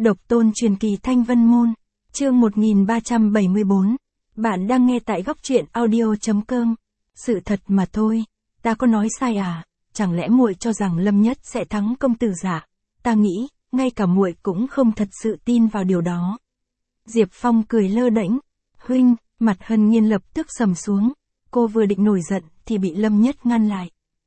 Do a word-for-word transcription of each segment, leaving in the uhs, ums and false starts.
Độc tôn truyền kỳ Thanh Vân Môn, chương một nghìn ba trăm bảy mươi tư. Bạn đang nghe tại góc truyện audio chấm com. Sự thật mà thôi, ta có nói sai à? Chẳng lẽ muội cho rằng Lâm Nhất sẽ thắng công tử Dạ? Ta nghĩ, ngay cả muội cũng không thật sự tin vào điều đó. Diệp Phong cười lơ đễnh. Huynh, mặt Hân Nhiên lập tức sầm xuống. Cô vừa định nổi giận thì bị Lâm Nhất ngăn lại.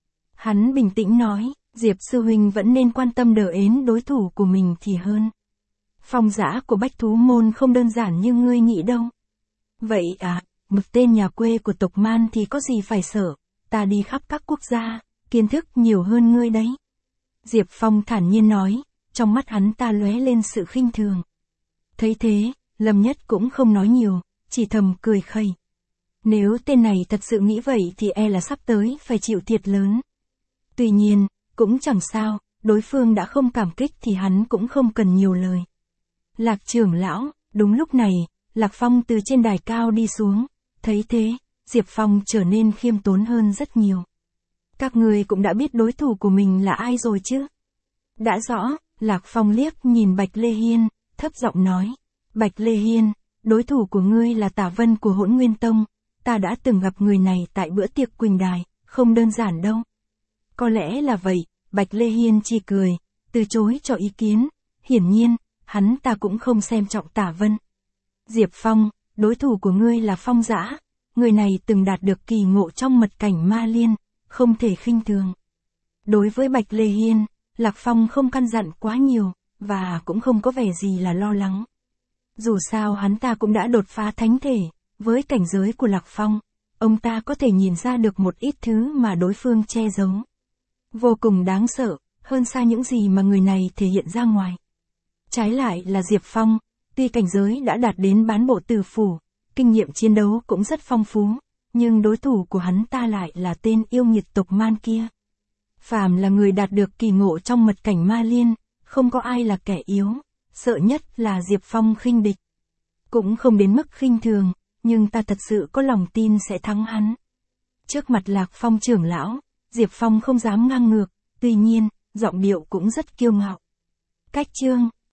Hắn bình tĩnh nói, Diệp sư huynh vẫn nên quan tâm đờ ến đối thủ của mình thì hơn. Phong Dã của Bách Thú Môn không đơn giản như ngươi nghĩ đâu. Vậy à, một tên nhà quê của tộc Man thì có gì phải sợ, ta đi khắp các quốc gia, kiến thức nhiều hơn ngươi đấy. Diệp Phong thản nhiên nói, trong mắt hắn ta lóe lên sự khinh thường. Thấy thế, Lâm Nhất cũng không nói nhiều, chỉ thầm cười khẩy. Nếu tên này thật sự nghĩ vậy thì e là sắp tới phải chịu thiệt lớn. Tuy nhiên, cũng chẳng sao, đối phương đã không cảm kích thì hắn cũng không cần nhiều lời. Lạc trưởng lão, đúng lúc này, Lạc Phong từ trên đài cao đi xuống, thấy thế, Diệp Phong trở nên khiêm tốn hơn rất nhiều. Các người cũng đã biết đối thủ của mình là ai rồi chứ? Đã rõ, Lạc Phong liếc nhìn Bạch Lê Hiên, thấp giọng nói. Bạch Lê Hiên, đối thủ của ngươi là Tả Vân của Hỗn Nguyên Tông, ta đã từng gặp người này tại bữa tiệc Quỳnh Đài, không đơn giản đâu. Có lẽ là vậy, Bạch Lê Hiên chỉ cười, từ chối cho ý kiến, hiển nhiên, hắn ta cũng không xem trọng Tả Vân. Diệp Phong, đối thủ của ngươi là Phong Dã, người này từng đạt được kỳ ngộ trong mật cảnh Ma Liên, không thể khinh thường. Đối với Bạch Lê Hiên, Lạc Phong không căn dặn quá nhiều, và cũng không có vẻ gì là lo lắng. Dù sao hắn ta cũng đã đột phá thánh thể, với cảnh giới của Lạc Phong, ông ta có thể nhìn ra được một ít thứ mà đối phương che giấu. Vô cùng đáng sợ, hơn xa những gì mà người này thể hiện ra ngoài. Trái lại là Diệp Phong, tuy cảnh giới đã đạt đến bán bộ tử phủ, kinh nghiệm chiến đấu cũng rất phong phú, nhưng đối thủ của hắn ta lại là tên yêu nghiệt tộc Man kia. Phàm là người đạt được kỳ ngộ trong mật cảnh Ma Liên, không có ai là kẻ yếu, sợ nhất là Diệp Phong khinh địch. Cũng không đến mức khinh thường, nhưng ta thật sự có lòng tin sẽ thắng hắn. Trước mặt Lạc Phong trưởng lão, Diệp Phong không dám ngang ngược, tuy nhiên, giọng điệu cũng rất kiêu ngạo. Cách chương,